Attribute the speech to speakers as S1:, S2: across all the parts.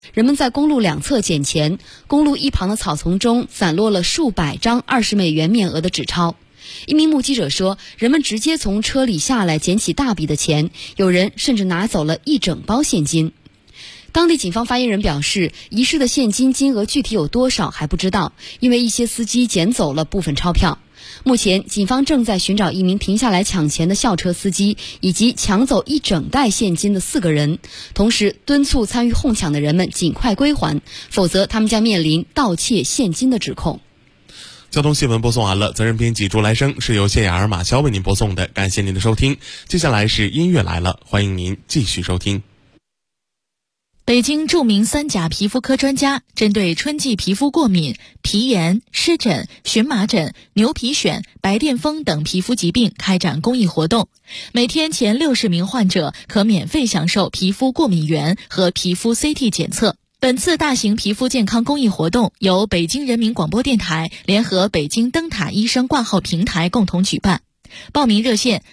S1: 人们在公路两侧捡钱，公路一旁的草丛中散落了数百张20美元面额的纸钞。一名目击者说，人们直接从车里下来捡起大笔的钱，有人甚至拿走了一整包现金。当地警方发言人表示，遗失的现金金额具体有多少还不知道，因为一些司机捡走了部分钞票。目前警方正在寻找一名停下来抢钱的校车司机，以及抢走一整袋现金的4个人，同时敦促参与哄抢的人们尽快归还，否则他们将面临盗窃现金的指控。
S2: 交通新闻播送完了，责任编辑朱来生，是由谢雅儿、马潇为您播送的，感谢您的收听。接下来是音乐来了，欢迎您继续收听。
S3: 北京著名3甲皮肤科专家针对春季皮肤过敏、皮炎、湿疹、荨麻疹、牛皮癣、白癜风等皮肤疾病开展公益活动，每天前60名患者可免费享受皮肤过敏原和皮肤 CT 检测。本次大型皮肤健康公益活动由北京人民广播电台联合北京灯塔医生挂号平台共同举办。报名热线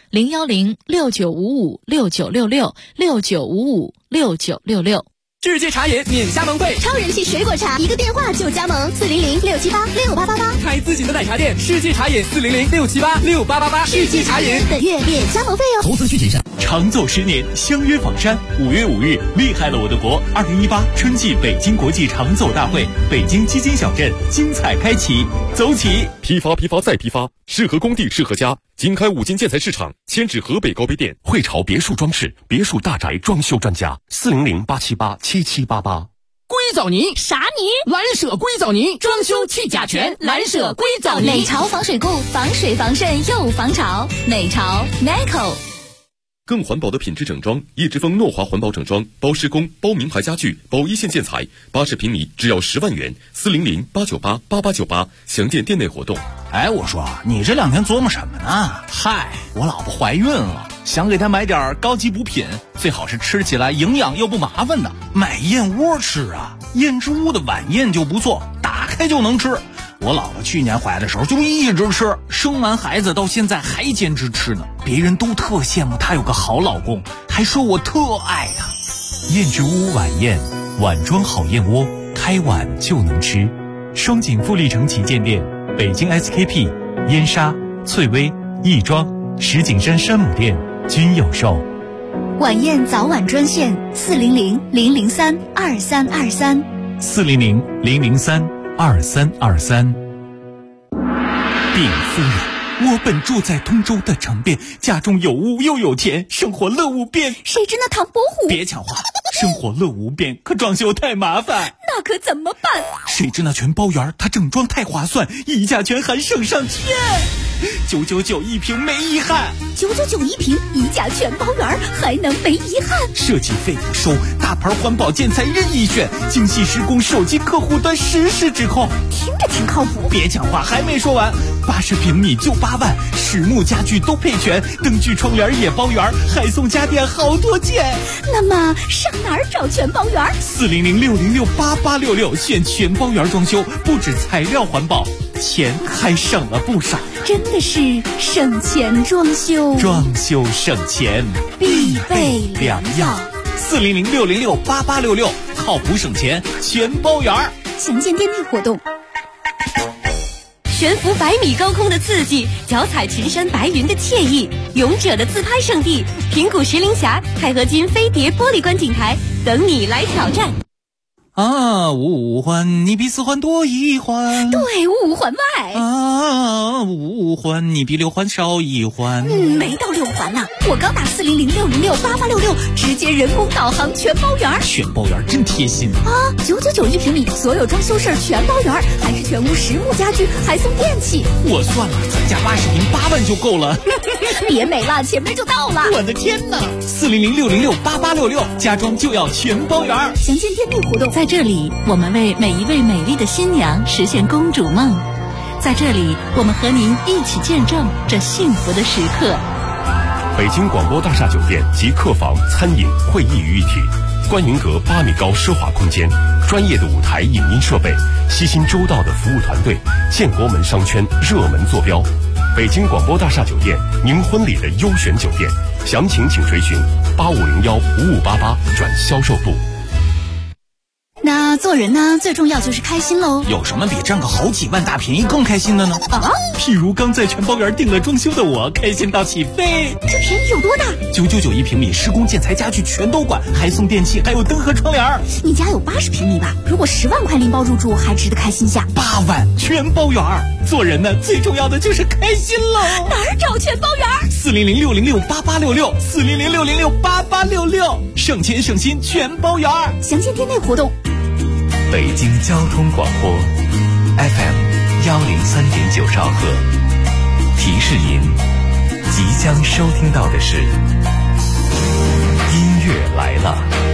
S3: 010-6955-6966，6955-6966。
S4: 世界茶饮免加盟费，
S5: 超人气水果茶，一个电话就加盟，400-678-6888。
S4: 开自己的奶茶店，世界茶饮400-678-6888。世界茶饮
S5: 本月免加盟费哦。
S6: 投资需谨慎。
S7: 长走10年，相约房山。5月5日，厉害了我的国2018春季北京国际长走大会，北京基金小镇精彩开启，走起！
S8: 批发再批发，适合工地适合家。经开5金建材市场，迁至河北高碑店。
S9: 汇潮别墅装饰，别墅大宅装修专家，400-878-7788。
S4: 硅藻泥
S5: 啥泥？
S4: 蓝舍硅藻泥，装修去甲醛，蓝舍硅藻泥。
S5: 美潮防水固，防水防渗又防潮，美潮 Neco。
S8: 更环保的品质整装，叶之峰诺华环保整装，包施工、包名牌家具、包一线建材，80平米只要10万元，400-898-8898，详见店内活动。
S6: 哎，我说你这2天琢磨什么呢？嗨，我老婆怀孕了，想给她买点高级补品，最好是吃起来营养又不麻烦的。买燕窝吃啊，燕之屋的晚宴就不错，打开就能吃。我老婆去年怀的时候就一直吃，生完孩子到现在还坚持吃呢。别人都特羡慕她有个好老公，还说我特爱她。
S7: 燕之屋晚宴，碗装好燕窝，开碗就能吃。双井富力城旗舰店，北京 SKP、燕莎、翠微、亦庄、石景山山姆店均有售。
S5: 晚宴早晚专线400-003-2323。
S7: 400-003-2323。禀夫人，我本住在通州的城边，家中有屋又有田，生活乐无边。
S5: 谁知那唐伯虎？
S7: 别抢话，生活乐无边，可装修太麻烦。
S5: 那可怎么办？
S7: 谁知那全包园，它整装太划算，溢价全含省上天，999一平没遗憾。
S5: 999一平，溢价全包园，还能没遗憾？
S7: 设计费不收，大牌环保建材任意选，精细施工，手机客户端实时指控。
S5: 听着挺靠谱。
S7: 别抢话，还没说完，80平米就8万，实木家具都配全，灯具窗帘也包圆，还送家电好多件。
S5: 那么上哪儿找全包园
S7: ？400-606-8866，选全包园装修，不止材料环保，钱还省了不少。
S5: 真的是省钱装修，
S7: 装修省钱
S5: 必备良药。
S7: 400-606-8866，靠谱省钱全包圆。
S5: 详见店内活动。
S10: 悬浮100米高空的刺激，脚踩群山白云的惬意，勇者的自拍圣地平谷石林峡钛合金飞碟玻璃观景台，等你来挑战。
S7: 五环你比4环多1环，
S5: 对，5环外。
S7: 5环你比6环少1环。
S5: 没到6环呢。我刚打400-606-8866，直接人工导航全包圆。
S7: 全包圆真贴心
S5: 啊！999一平米，所有装修事儿全包圆，还是全屋实木家具，还送电器。
S7: 我算了，咱家80平8万就够了。
S5: 别美了，前面就到了。
S7: 我的天哪！400-606-8866，家装就要全包圆。
S5: 详见店内活动。
S3: 在这里，我们为每一位美丽的新娘实现公主梦。在这里，我们和您一起见证这幸福的时刻。
S9: 北京广播大厦酒店集客房、餐饮、会议于一体，观云阁8米高奢华空间，专业的舞台影音设备，悉心周到的服务团队，建国门商圈热门坐标。北京广播大厦酒店，您婚礼的优选酒店，详情请垂询8501-5588转销售部。
S5: 做人呢，最重要就是开心喽。
S6: 有什么比占个好几万大便宜更开心的呢？
S5: 啊，
S6: 譬如刚在全包园订了装修的我，开心到起飞。
S5: 这便宜有多大
S6: ？999一平米，施工建材家具全都管，还送电器，还有灯和窗帘。
S5: 你家有80平米吧？如果10万块拎包入住，还值得开心下。
S6: 8万全包园，做人呢，最重要的就是开心喽。
S5: 哪儿找全包园
S6: ？400-606-8866，400-606-8866，省钱省心全包园。
S5: 详见店内活动。
S7: 北京交通广播 FM 103.9兆赫，提示您即将收听到的是音乐来了。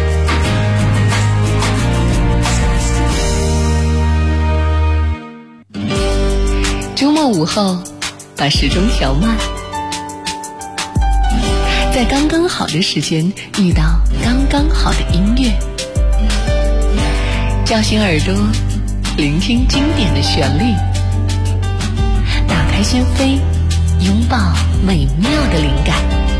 S1: 周末午后，把时钟调慢，在刚刚好的时间遇到刚刚好的音乐，叫醒耳朵，聆听经典的旋律，打开心扉，拥抱美妙的灵感，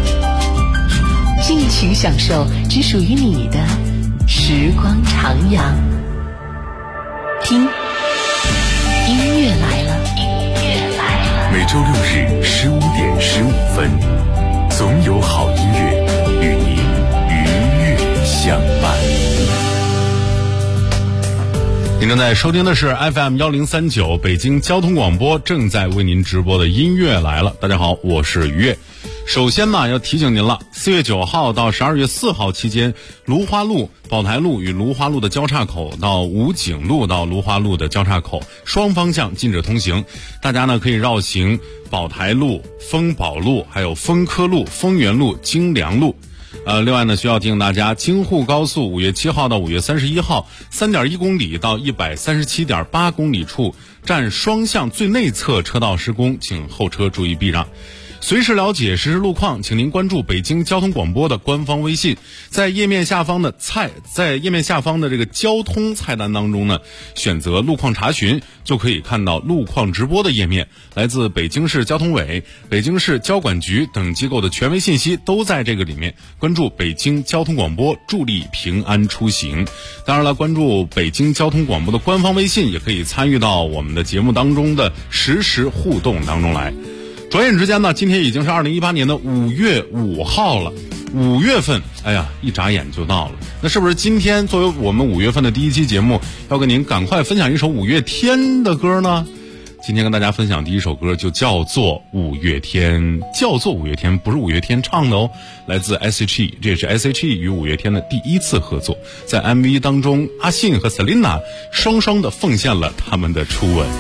S1: 尽情享受只属于你的时光徜徉。听，音乐来了，音乐来了。
S9: 每周6日15点15分，总有好音乐与您愉悦相伴。
S2: 您正在收听的是 FM 1039北京交通广播正在为您直播的音乐来了。大家好，我是于越。首先呢，要提醒您了，4月9号到12月4号期间，芦花路、宝台路与芦花路的交叉口到武警路到芦花路的交叉口，双方向禁止通行。大家呢可以绕行宝台路、丰宝路，还有丰科路、丰源路、京良路。另外呢，需要提醒大家，京沪高速5月7号到5月31号 3.1 公里到 137.8 公里处站双向最内侧车道施工，请后车注意避让。随时了解实时路况，请您关注北京交通广播的官方微信，在页面下方的这个交通菜单当中呢，选择路况查询，就可以看到路况直播的页面。来自北京市交通委、北京市交管局等机构的权威信息都在这个里面。关注北京交通广播，助力平安出行。当然了，关注北京交通广播的官方微信，也可以参与到我们的节目当中的实时互动当中来。转眼之间呢，今天已经是2018年的5月5号了。5月份，哎呀，一眨眼就到了。那是不是今天作为我们5月份的第一期节目，要跟您赶快分享一首五月天的歌呢？今天跟大家分享第一首歌就叫做五月天，不是五月天唱的哦，来自 S.H.E， 这也是 S.H.E 与五月天的第一次合作。在 MV 当中，阿信和 Selina 双双的奉献了他们的初吻。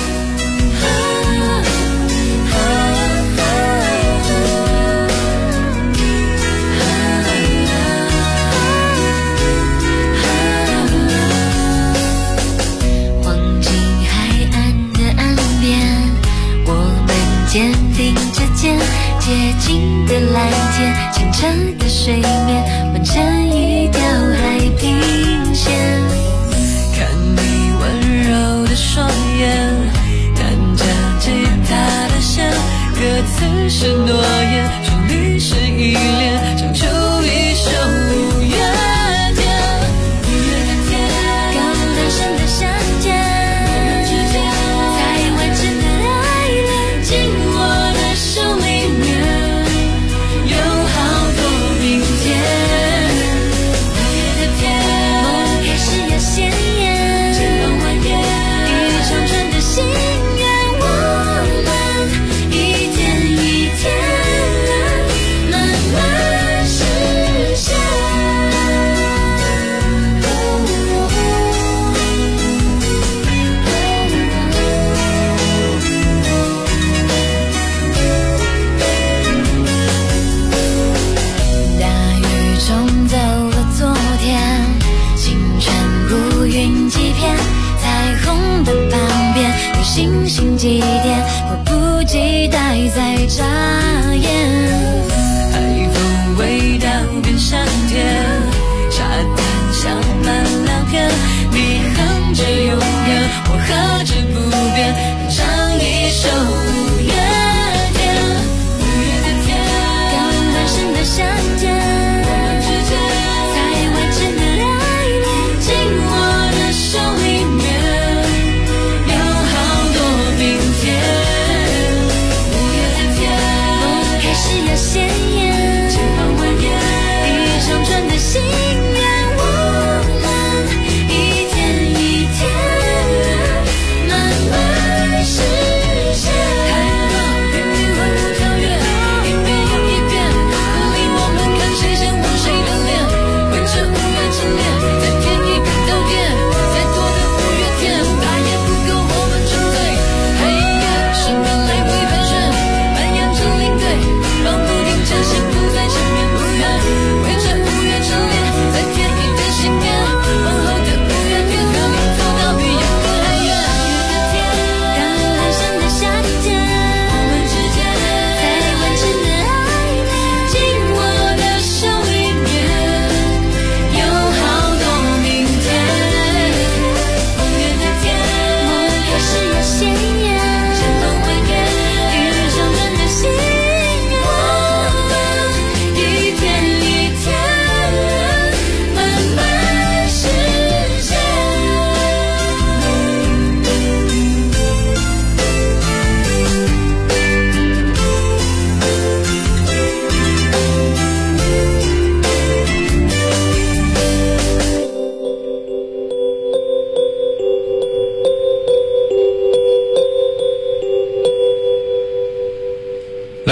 S11: 肩并着肩，接近的蓝天，清澈的水面，完成一条海平线。看你温柔的双眼，弹着吉他的弦，歌词是诺言，旋律是依恋，唱出一首五月天。五月的天，刚诞生的相见，才完整的爱恋，进我的手里面，有好多明天。五月的天，梦开始要鲜艳，渐暖万年，一长串的心愿，我们一天一天慢慢实现。大雨冲走了昨天，星辰如云几片，彩虹的旁边有星星几点，迫不及待在眨眼。海风味道变香甜，沙滩香满两片，你哼着永远，我和着不变，唱一首五月天。五月的天，刚诞生的相见，我们之间才完整的爱恋，进我的手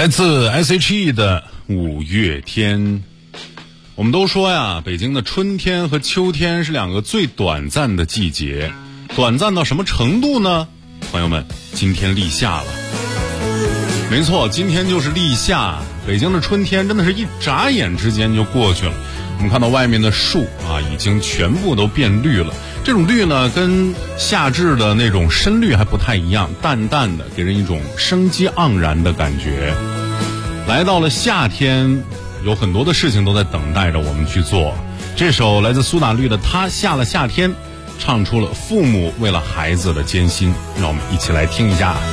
S2: 来自 S.H.E 的五月天。我们都说呀，北京的春天和秋天是两个最短暂的季节，短暂到什么程度呢？朋友们，今天立夏了。没错，今天就是立夏。北京的春天真的是一眨眼之间就过去了。我们看到外面的树啊，已经全部都变绿了。这种绿呢，跟夏至的那种深绿还不太一样，淡淡的，给人一种生机盎然的感觉。来到了夏天，有很多的事情都在等待着我们去做。这首来自苏打绿的《他下了夏天》，唱出了父母为了孩子的艰辛，让我们一起来听一下。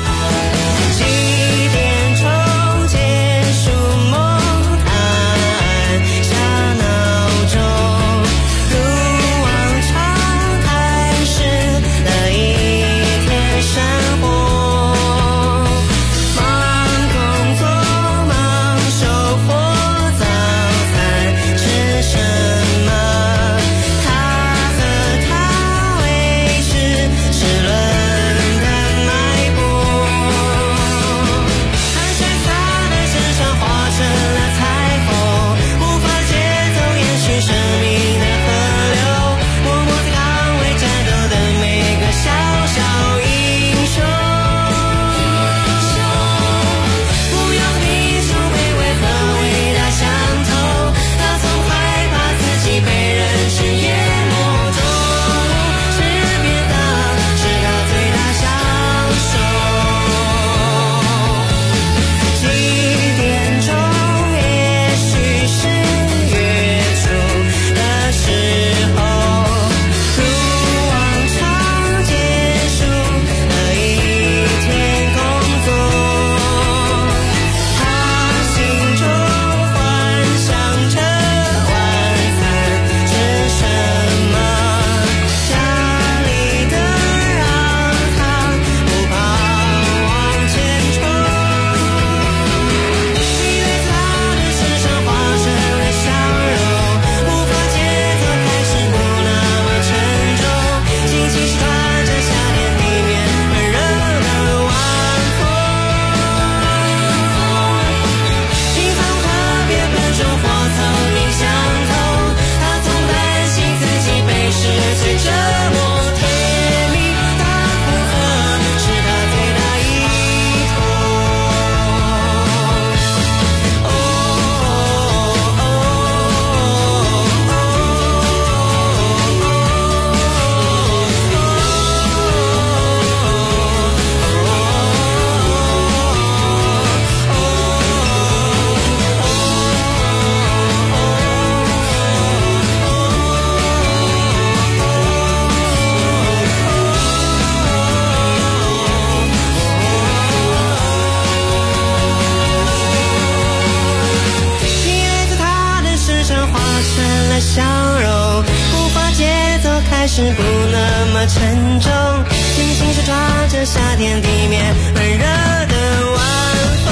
S12: 是不那么沉重，轻轻手抓着夏天地面温热的晚风，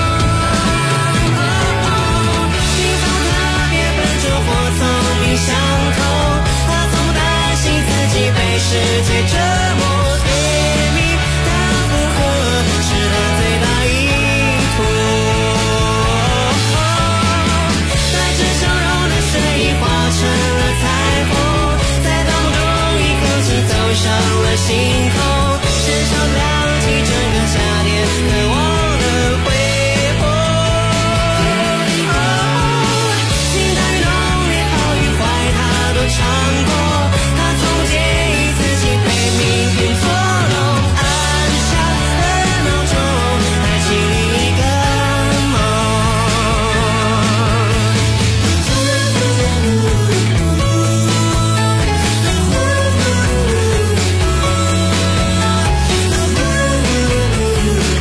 S12: 心房特别笨拙或聪明相同，他从不担心自己被世界折磨，甜蜜的负荷是他最大意图，带着笑容的睡意化成了彩虹，走上了星空，至少亮起整个夏天渴望的辉煌。心太浓烈，好与坏他都尝过，他从不介意自己被命运捉弄，按下了闹钟，还起另一个梦。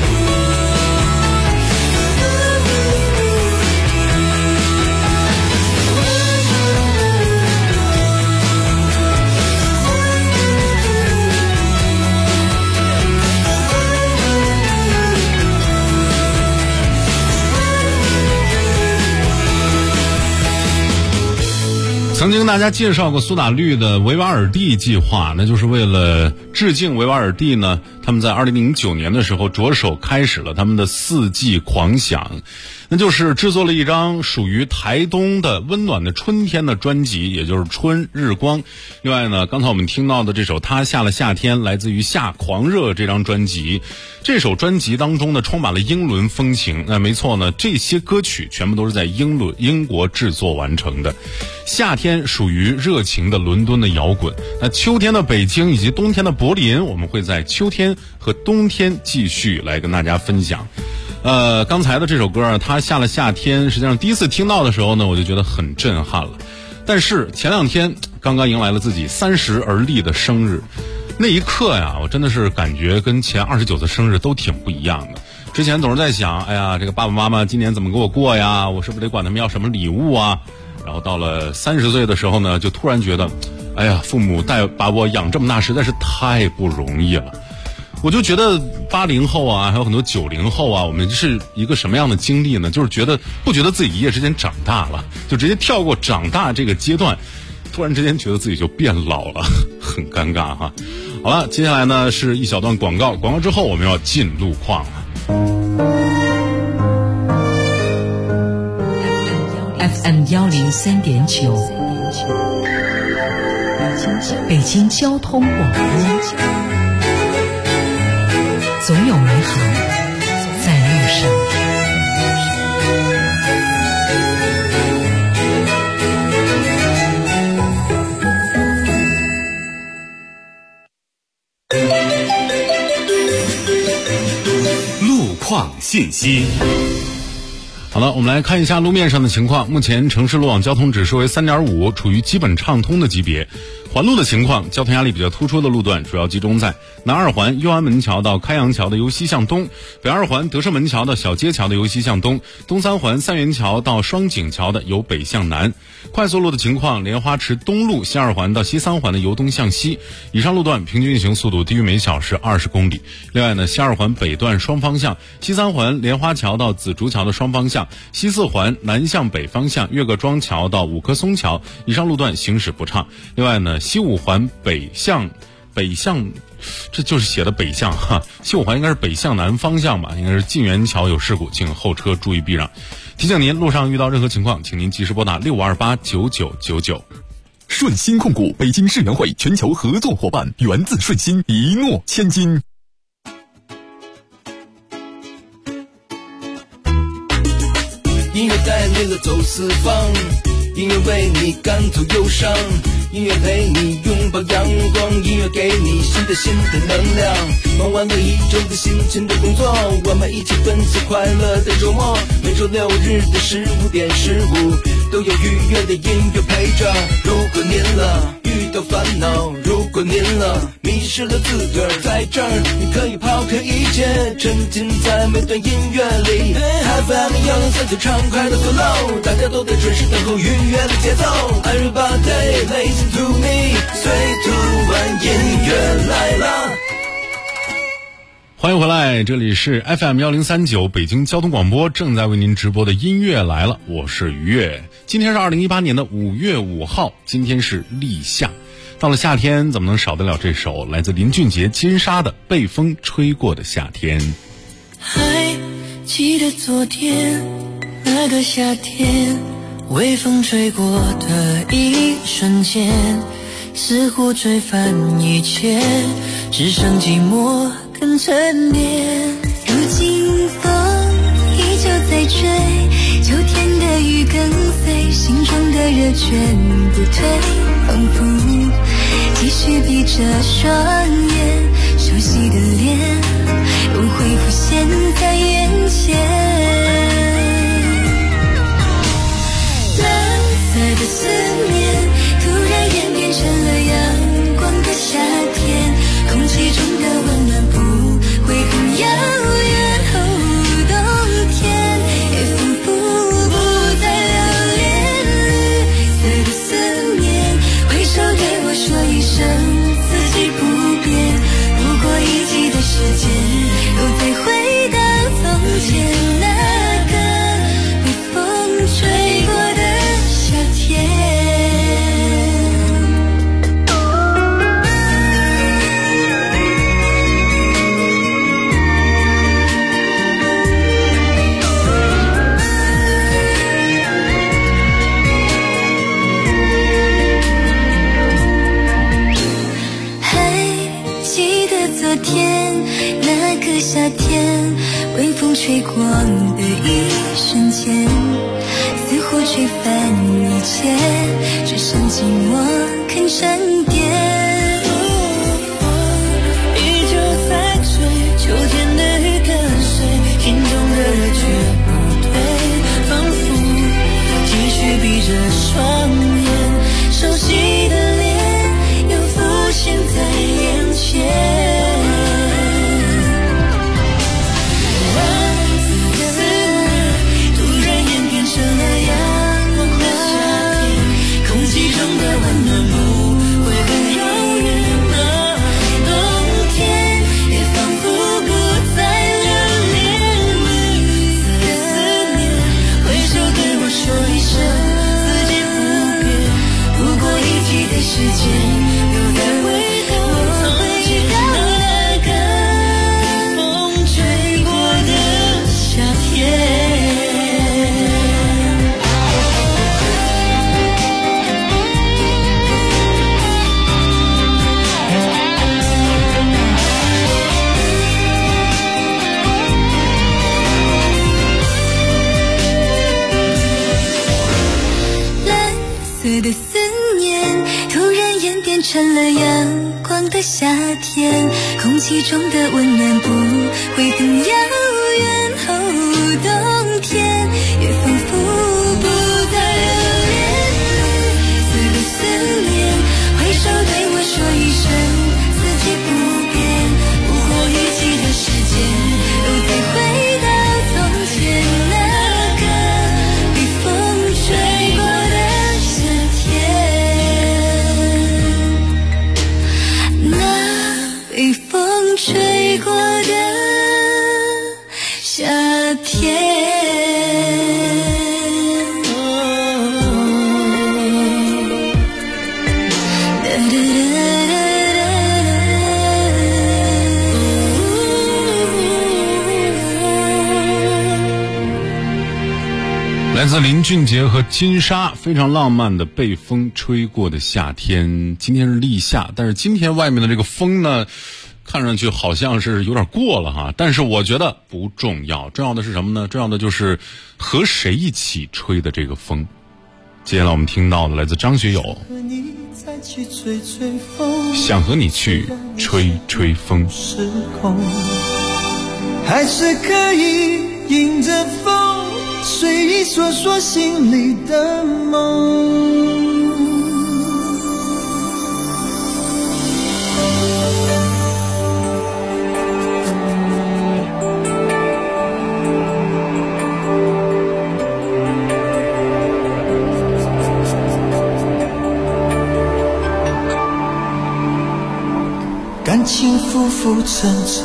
S2: 曾经大家介绍过苏打绿的维瓦尔第计划，那就是为了致敬维瓦尔第呢，他们在2009年的时候着手开始了他们的4季狂想，那就是制作了一张属于台东的温暖的春天的专辑，也就是春日光。另外呢，刚才我们听到的这首他下了夏天，来自于夏狂热这张专辑，这首专辑当中呢充满了英伦风情。那没错呢，这些歌曲全部都是在英国制作完成的。夏天属于热情的伦敦的摇滚，那秋天的北京以及冬天的柏林，我们会在秋天和冬天继续来跟大家分享。刚才的这首歌啊，他下了夏天，实际上第一次听到的时候呢，我就觉得很震撼了。但是前2天刚刚迎来了自己30而立的生日，那一刻呀，我真的是感觉跟前29次生日都挺不一样的。之前总是在想，哎呀，这个爸爸妈妈今年怎么给我过呀？我是不是得管他们要什么礼物啊？然后到了30岁的时候呢，就突然觉得，哎呀，父母把我养这么大实在是太不容易了。我就觉得80后啊，还有很多90后啊，我们是一个什么样的经历呢？就是不觉得自己一夜之间长大了，就直接跳过长大这个阶段，突然之间觉得自己就变老了，很尴尬哈。好了，接下来呢是一小段广告，广告之后我们要进路况了。
S13: FM 103.9，北京交通广播，总有美好在路上。
S8: 路况信息。
S2: 好了，我们来看一下路面上的情况。目前城市路网交通指数为 3.5， 处于基本畅通的级别。环路的情况，交通压力比较突出的路段主要集中在南2环右安门桥到开阳桥的由西向东，北2环德胜门桥到小街桥的由西向东，东3环三元桥到双井桥的由北向南。快速路的情况，莲花池东路西2环到西3环的由东向西，以上路段平均运行速度低于每小时20公里。另外呢，西2环北段双方向，西3环莲花桥到紫竹桥的双方向，西4环南向北方向岳各庄桥到五棵松桥，以上路段行驶不畅。另外呢，西5环北向，这就是写的北向哈，西5环应该是北向南方向吧，应该是晋源桥有事故，请后车注意避让。提醒您，路上遇到任何情况，请您及时拨打65289999。
S14: 顺鑫控股北京世园会全球合作伙伴，源自顺鑫，一诺千金。
S15: 音乐带领了走四方，音乐为你赶走忧伤，音乐陪你拥抱阳光，音乐给你新的能量。忙完了一周的辛勤的工作，我们一起分享快乐的周末。每周6日的15点15，都有愉悦的音乐陪着。如果您遇到烦恼，如果您迷失了自个儿，在这儿你可以抛开一切，沉浸在每段音乐里。FM 103畅快的 flow， 大家都在准时等候愉悦的节奏。Everybody listen to me， 最突然音乐来了。
S2: 欢迎回来，这里是 FM 1039北京交通广播，正在为您直播的音乐来了，我是于越。今天是2018年的5月5号，今天是立夏。到了夏天，怎么能少得了这首来自林俊杰金莎的《被风吹过的夏天》。
S11: 还记得昨天那个夏天，微风吹过的一瞬间，似乎吹翻一切，只剩寂寞跟沉淀。如今风依旧在吹，秋天的雨跟随，心中的热全不退，仿佛继续闭着双眼，熟悉的脸又会浮现在眼前。蓝色的思念突然演变成了阳光的夏天，空气中的温暖不会很遥远，冬天也仿佛不再留恋。绿色的思念挥手对我说一声四季不变，如果一季的时间又再回到从前。 昨天，那个夏天，微风吹过的一瞬间，似乎吹翻一切，只剩寂寞肯沉淀。依旧在追秋天的雨跟随，心中的热却不退，仿佛继续闭着双眼，熟悉的脸又浮现在眼前。时间又在回头回到那个风吹过的夏天。蓝色的思念突然演变成了阳光的夏天，空气中的温暖不会更遥远。冬天也仿佛不再留恋，绿色的思念，挥手对我说一声四季不变，不过预期的时间又再回到从前，那个被风吹过的夏天，那被风吹过的夏天。
S2: 来自林俊杰和金莎，非常浪漫的被风吹过的夏天。今天是立夏，但是今天外面的这个风呢，看上去好像是有点过了哈，但是我觉得不重要，重要的是什么呢？重要的就是和谁一起吹的这个风。接下来我们听到的来自张学友，想和你去吹吹风，
S12: 还是可以迎着风随意说说心里的梦。感情浮浮沉沉，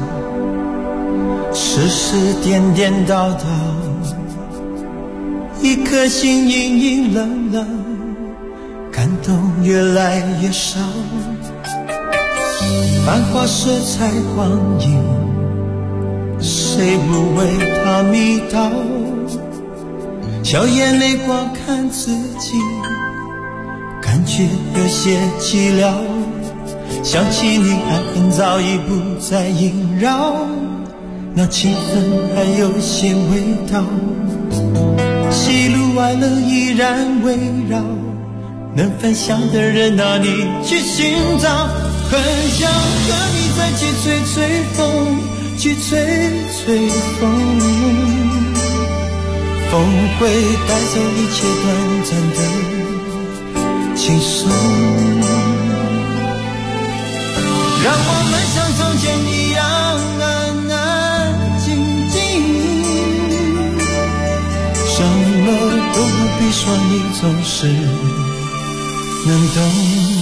S12: 世事颠颠倒倒，一颗心隐隐冷冷，感动越来越少。繁华色彩光影，谁不为它迷倒？笑眼泪光看自己，感觉有些寂寥。想起你，爱恨早已不再萦绕，那气氛还有些味道。喜怒哀乐依然围绕，能分享的人哪里去寻找？很想和你再去吹吹风，去吹吹风，风会带走一切短暂的轻松，让我们像从前一样安安静静，什么都不必说，你总是能懂。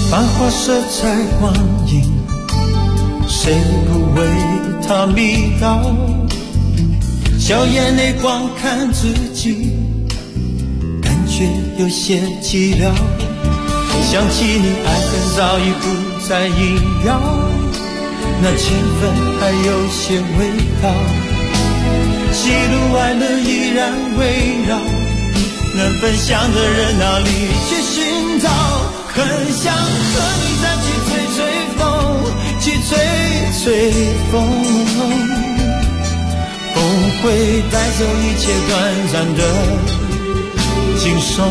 S12: 繁华色彩光影，谁不为它迷倒？笑眼泪光看自己，感觉有些寂寥。想起你爱恨早已不再萦绕，那情分还有些味道。喜怒哀乐依然围绕，能分享的人哪里去寻找？很想和你再去吹吹风，去吹吹风，风会带走一切短暂的轻松，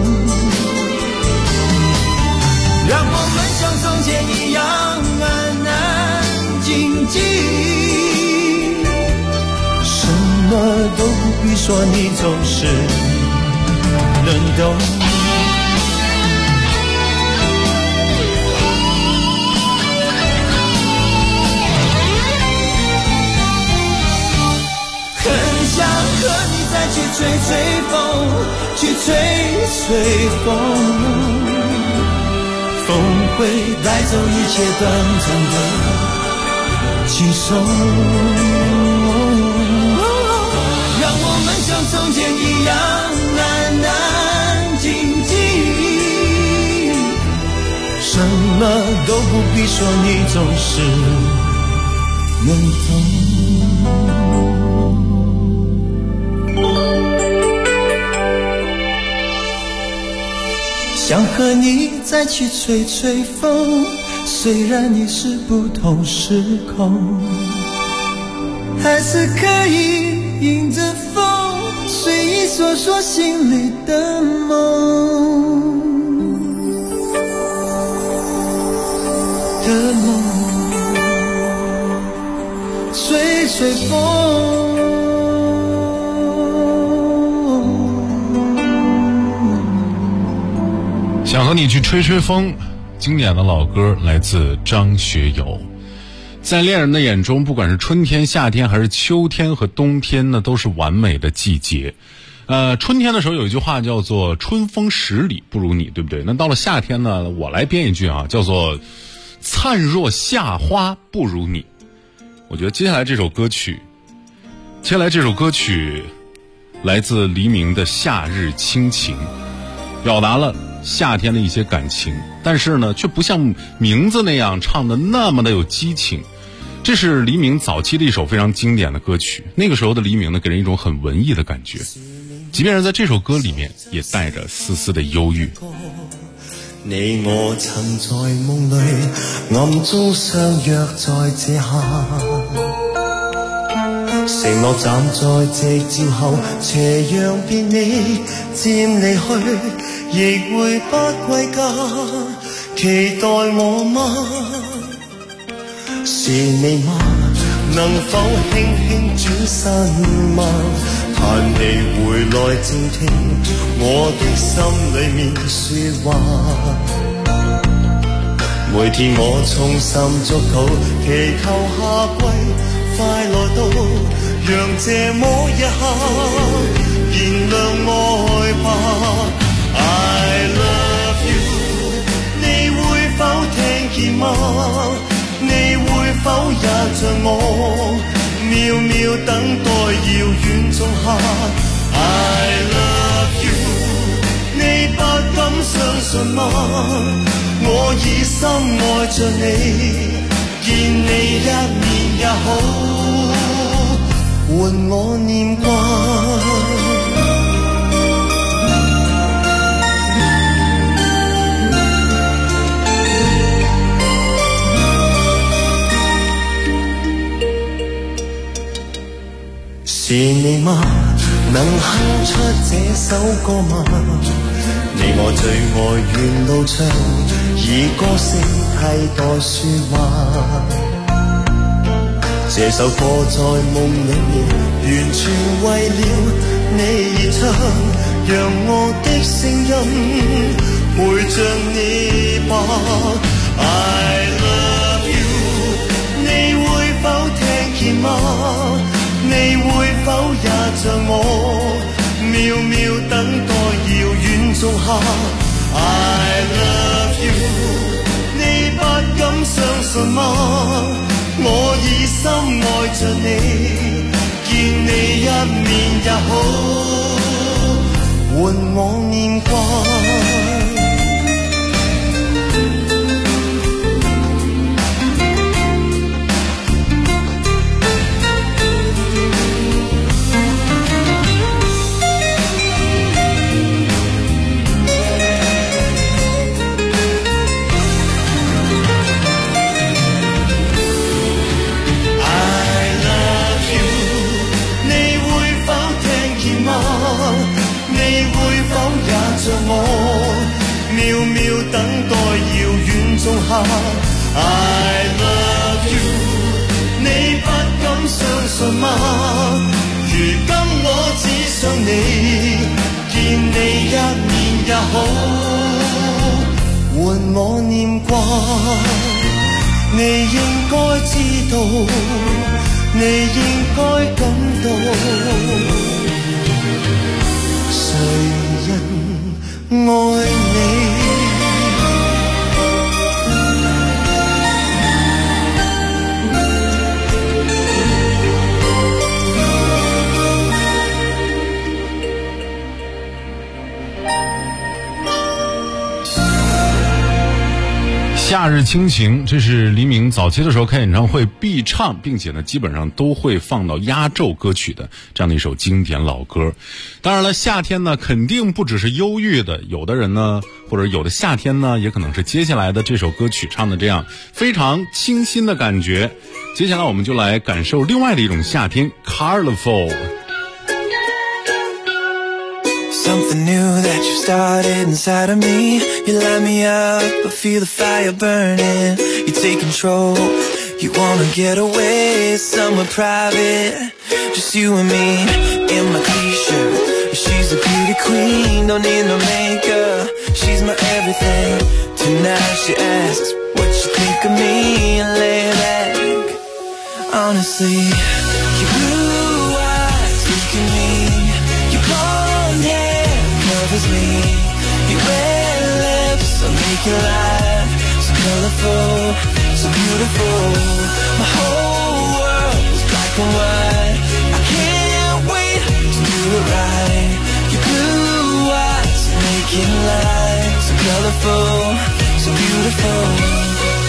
S12: 让我们像从前一样安安静静，什么都不必说，你总是能懂。想和你再去吹吹风，去吹吹风，风会带走一切短暂的轻松，让我们像从前一样安安静静，什么都不必说，你总是能懂。想和你再去吹吹风，虽然你是不同时空，还是可以迎着风，随意说说心里的梦的梦，吹吹风。
S2: 想和你去吹吹风，经典的老歌来自张学友。在恋人的眼中，不管是春天、夏天还是秋天和冬天呢，都是完美的季节。春天的时候有一句话叫做春风十里不如你，对不对？那到了夏天呢，我来编一句啊，叫做灿若夏花不如你。我觉得接下来这首歌曲来自黎明的《夏日亲情》，表达了夏天的一些感情，但是呢，却不像名字那样唱的那么的有激情。这是黎明早期的一首非常经典的歌曲，那个时候的黎明呢，给人一种很文艺的感觉，即便是在这首歌里面，也带着丝丝的忧郁。
S12: 你我曾在夢裏暗中相約在這下，承諾站在夕照後，斜陽別你漸離去，亦會不歸家，期待我嗎？是你嗎？能否輕輕轉身嗎？盼你回來靜聽我的心裏面說話。每天我衷心祝禱，祈求夏季快來到，讓這麼一刻燃亮愛吧。I love you， 你會否聽見嗎？你會否也像我，渺渺等待遙遠仲夏。I love you， 你不敢相信嗎？我已深愛着你，見你一面也好，換我念掛。是你嗎？能哼出這首歌嗎？你我最愛沿路唱，以歌聲替代說話。這首歌在夢裏面，完全為了你而唱，讓我的聲音陪着你吧。I love you， 你會否聽見嗎？你會否也像我，渺渺等待遙遠仲夏。I love you， 信嗎？我已深愛着你，見你一面也好，換我念掛。我秒秒等待遙遠中刻 I love you 你不敢相信嗎？如今我只想你，見你一面也好，換我念掛。你應該知道，你應該感到，誰人愛你。
S2: 夏日倾情，这是黎明早期的时候开演唱会必唱，并且呢基本上都会放到压轴歌曲的这样的一首经典老歌。当然了，夏天呢肯定不只是忧郁的，有的人呢或者有的夏天呢也可能是接下来的这首歌曲唱的这样非常清新的感觉。接下来我们就来感受另外的一种夏天 Colorful。
S16: Something new that you started inside of me. You light me up, I feel the fire burning. You take control, you wanna get away somewhere private. Just you and me in my t-shirt. She's a beauty queen, don't need no makeup. She's my everything. Tonight she asks what you think of me. And lay back, honestly, your blue eyes look at me. Your blonde hair covers me. Your red lips will make your life so colorful, so beautiful. My whole world is black and white. I can't wait to do it right. Your blue eyes making life so colorful, so beautiful.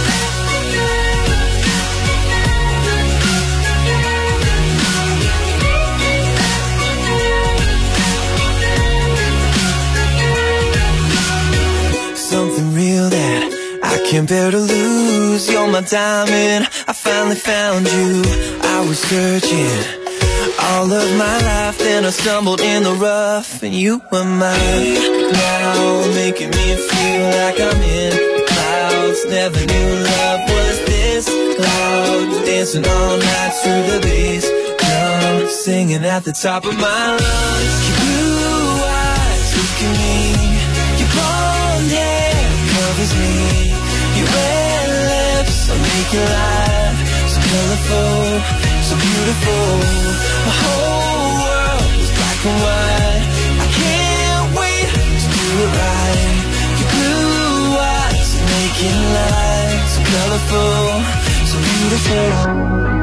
S16: Something real that I can't bear to lose. You're my diamond, I finally found you. I was searching all of my life, then I stumbled in the rough, and you were mine. Now making me feel like I'm in the clouds. Never knew love was this loud. Dancing all night through the bass drum, singing at the top of my lungs. Your blue eyes look at me. Your blonde hair covers me. Your red lips will make your life so colorful, so beautiful. My whole world is black and white. I can't wait to do it right. Your blue eyes making life so colorful, so beautiful.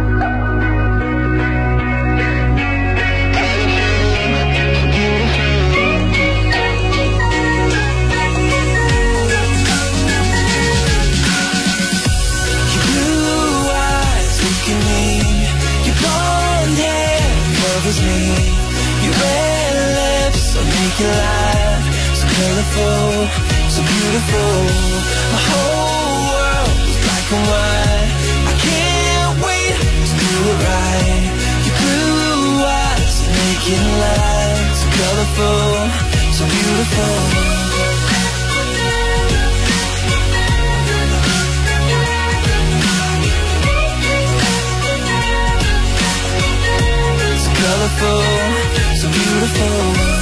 S16: Me. Your red lips will make your life so colorful, so beautiful. My whole world is black and white. I can't wait to do it right. Your blue eyes making life so colorful, so beautiful. Colorful, so beautiful.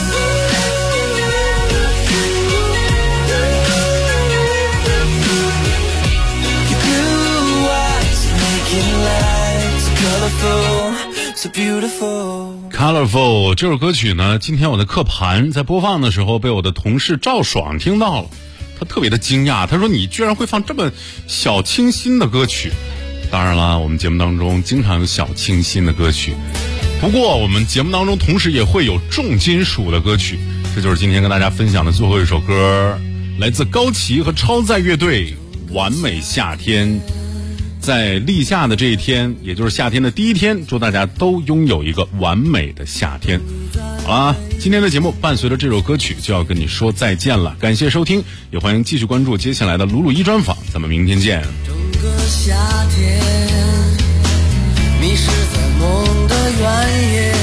S16: Your blue eyes making life so colorful, so beautiful.
S2: Colorful 这首歌曲呢，今天我的课盘在播放的时候被我的同事赵爽听到了。 他特别的惊讶，他说你居然会放这么小清新的歌曲。当然了，我们节目当中经常有小清新的歌曲，不过我们节目当中同时也会有重金属的歌曲，这就是今天跟大家分享的最后一首歌，来自高旗和超载乐队《完美夏天》。在立夏的这一天，也就是夏天的第一天，祝大家都拥有一个完美的夏天。好了，今天的节目伴随着这首歌曲就要跟你说再见了，感谢收听，也欢迎继续关注接下来的鲁鲁一专访，咱们明天见。
S12: 整个夏天迷失在梦的原野，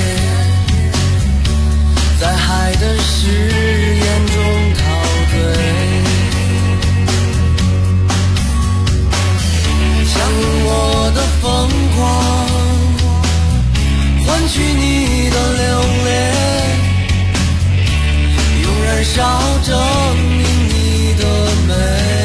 S12: 在海的誓言中陶醉，想用我的疯狂换取你的留恋，用燃烧证明你的美。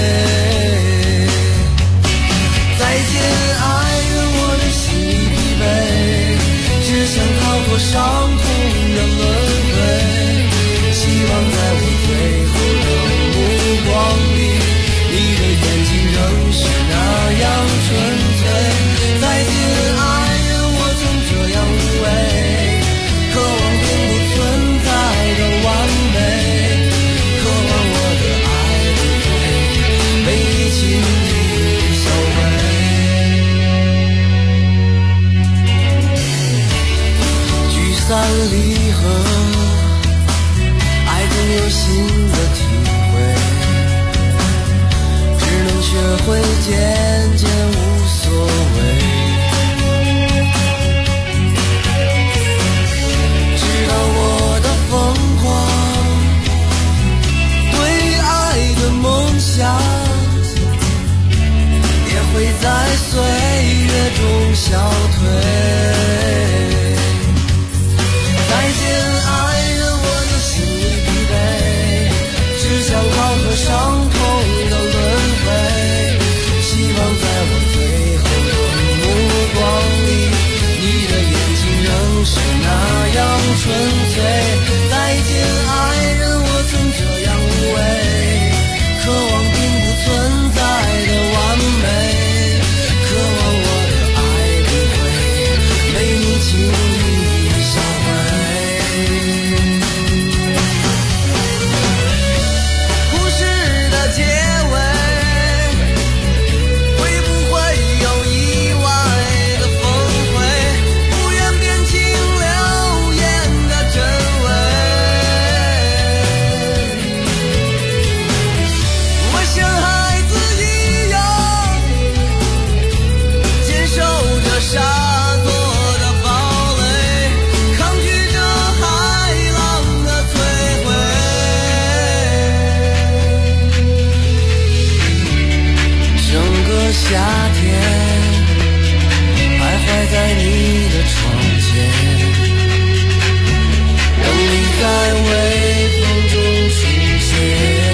S12: 再见爱人，我的心疲惫，只想逃脱伤痛的轮回，希望在我最后的目光里，你的眼睛仍是那样纯粹。再见爱人，我曾这样无畏，渴望并不存在的完美，渴望我的爱不会被你轻易销毁。聚散离合，爱总有新的体会，只能学会渐渐无所谓。直到我的疯狂对爱的梦想，也会在岁月中消退。再见爱人，我的心已疲惫，只想逃脱伤痛的轮回，希望在我最后的目光里，你的眼睛仍是那样纯粹。再见爱人，我曾这样无畏，渴望并不存在的完美，渴望我的爱不会被你轻易销毁。故事的结尾会不会有意外的峰回，不愿变清流言的真伪。我像孩子一样坚守着沙作的堡垒，抗拒着海浪的摧毁。整个夏天徘徊在你的窗前，让你在微风中出现。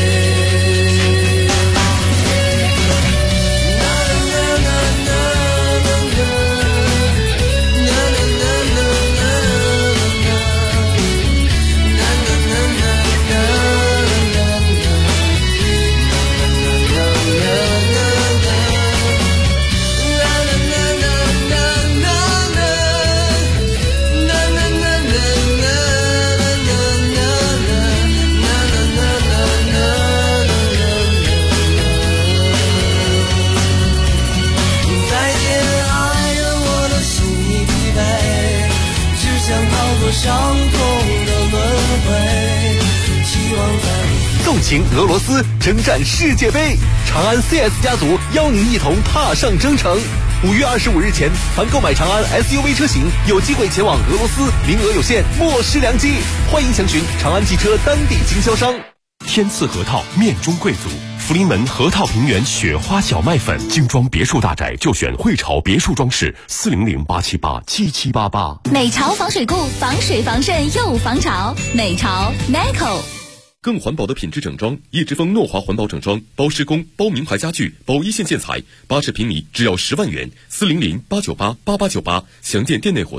S12: 伤痛的轮回，希望在
S17: 纵情俄罗斯，征战世界杯，长安 CS 家族邀您一同踏上征程。5月25日前，凡购买长安 SUV 车型，有机会前往俄罗斯，名额有限，莫失良机。欢迎详询长安汽车当地经销商。
S9: 天赐核桃，面中贵族。福临门核桃平原雪花小麦粉，精装别墅大宅就选汇潮别墅装饰，400-878-7788。
S5: 美潮防水固，防水防渗又防潮。美潮 NICO。
S8: 更环保的品质整装，叶之峰诺华环保整装，包施工、包名牌家具、包一线建材，80平米只要10万元，400-898-8898，详见店内活动。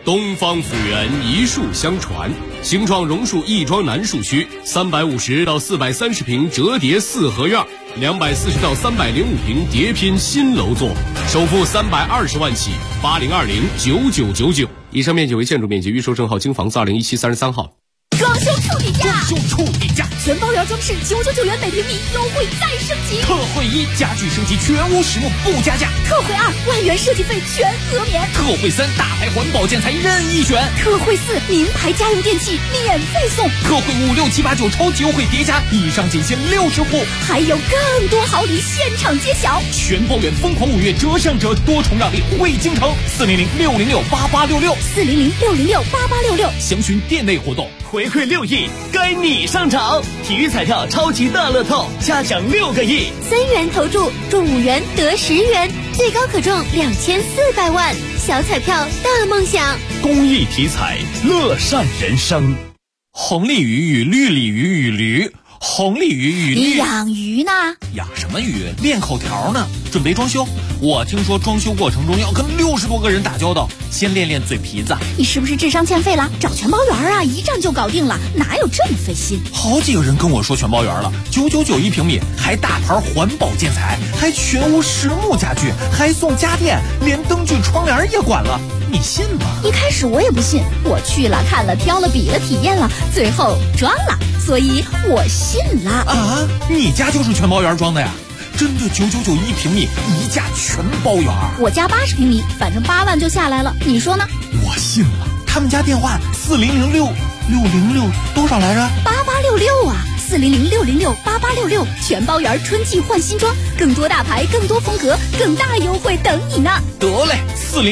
S18: 东方府源一树相传，形状榕树亦庄南树区350到430平折叠四合院，240到305平叠拼新楼座，首付320万起，80209999。以上面积为建筑面积，预售证号京房子2017 33号。
S5: 装修处理价，
S17: 装修处理价，
S5: 全包圆装饰999元每平米，优惠再升级。
S17: 特惠1，家具升级全屋实木不加价。
S5: 特惠2，万元设计费全额免。
S17: 特惠3，大牌环保建材任意选。
S5: 特惠4，名牌家用电器免费送。
S17: 特惠5、6、7、8、9超级优惠叠加，以上仅限60户，
S5: 还有更多好礼现场揭晓。
S17: 全包圆疯狂5月折上折，多重让利惠京城，400-606-8866，400-606-8866，详询店内活动。
S19: 回馈6亿，该你上场！体育彩票超级大乐透，加奖6个亿
S10: ，3元投注，中5元得10元，最高可中2400万。小彩票大梦想，
S19: 公益体彩，乐善人生。
S17: 红鲤鱼与绿鲤鱼与驴，红鲤鱼与绿。
S5: 你养鱼呢？
S17: 养什么鱼？练口条呢。准备装修，我听说装修过程中要跟60多个人打交道，先练练嘴皮子。
S5: 你是不是智商欠费了？找全包圆啊，一站就搞定了，哪有这么费心？
S17: 好几个人跟我说全包圆了，999一平米，还大牌环保建材，还全屋实木家具，还送家电，连灯具窗帘也管了，你信吗？
S5: 一开始我也不信，我去了看了挑了比了体验了，最后装了，所以我信了。
S17: 啊，你家就是全包圆装的呀？真的999一平米，一价全包圆。
S5: 我家80平米，反正8万就下来了，你说呢？
S17: 我信了。他们家电话4006多少来着
S5: ？8866啊，4006068866，全包圆春季换新装，更多大牌，更多风格，更大优惠等你呢。
S17: 得嘞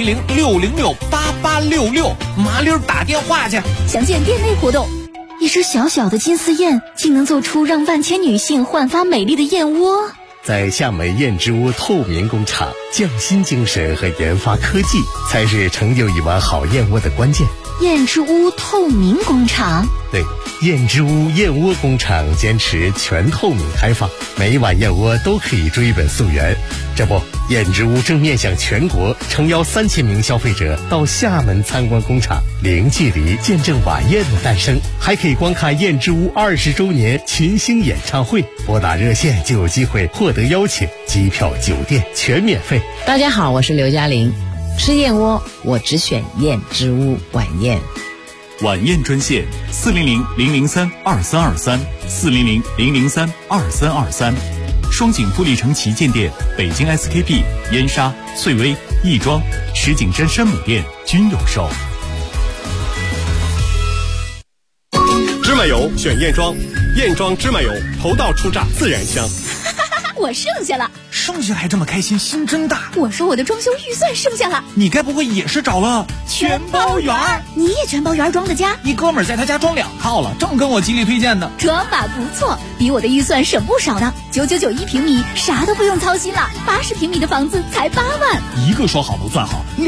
S17: ，4006068866，麻溜打电话去。
S5: 详见店内活动。
S20: 一只小小的金丝燕，竟能做出让万千女性焕发美丽的燕窝。
S21: 在厦门燕之屋透明工厂，匠心精神和研发科技才是成就一碗好燕窝的关键。
S20: 燕之屋透明工厂，
S21: 对，燕之屋燕窝工厂坚持全透明开放，每一碗燕窝都可以追本溯源。这不，燕之屋正面向全国，诚邀3000名消费者到厦门参观工厂，零距离见证晚宴的诞生，还可以观看燕之屋20周年群星演唱会。拨打热线就有机会获得邀请，机票、酒店全免费。
S22: 大家好，我是刘嘉玲。吃燕窝，我只选燕之屋晚宴。
S7: 晚宴专线400-003-2323，400-003-2323。双井富力城旗舰店、北京 SKP、燕莎、翠微、亦庄、石景山山姆店均有售。
S23: 芝麻油选燕庄，燕庄芝麻油头道初榨自然香。
S5: 我剩下了，
S17: 剩下还这么开心，心真大。
S5: 我说我的装修预算剩下了，
S17: 你该不会也是找了
S5: 全包圆？你也全包圆装的家？
S17: 一哥们儿在他家装2套了，正跟我极力推荐的。
S5: 装法不错，比我的预算省不少呢。999一平米，啥都不用操心了，80平米的房子才8万。
S17: 一个说好不算好，2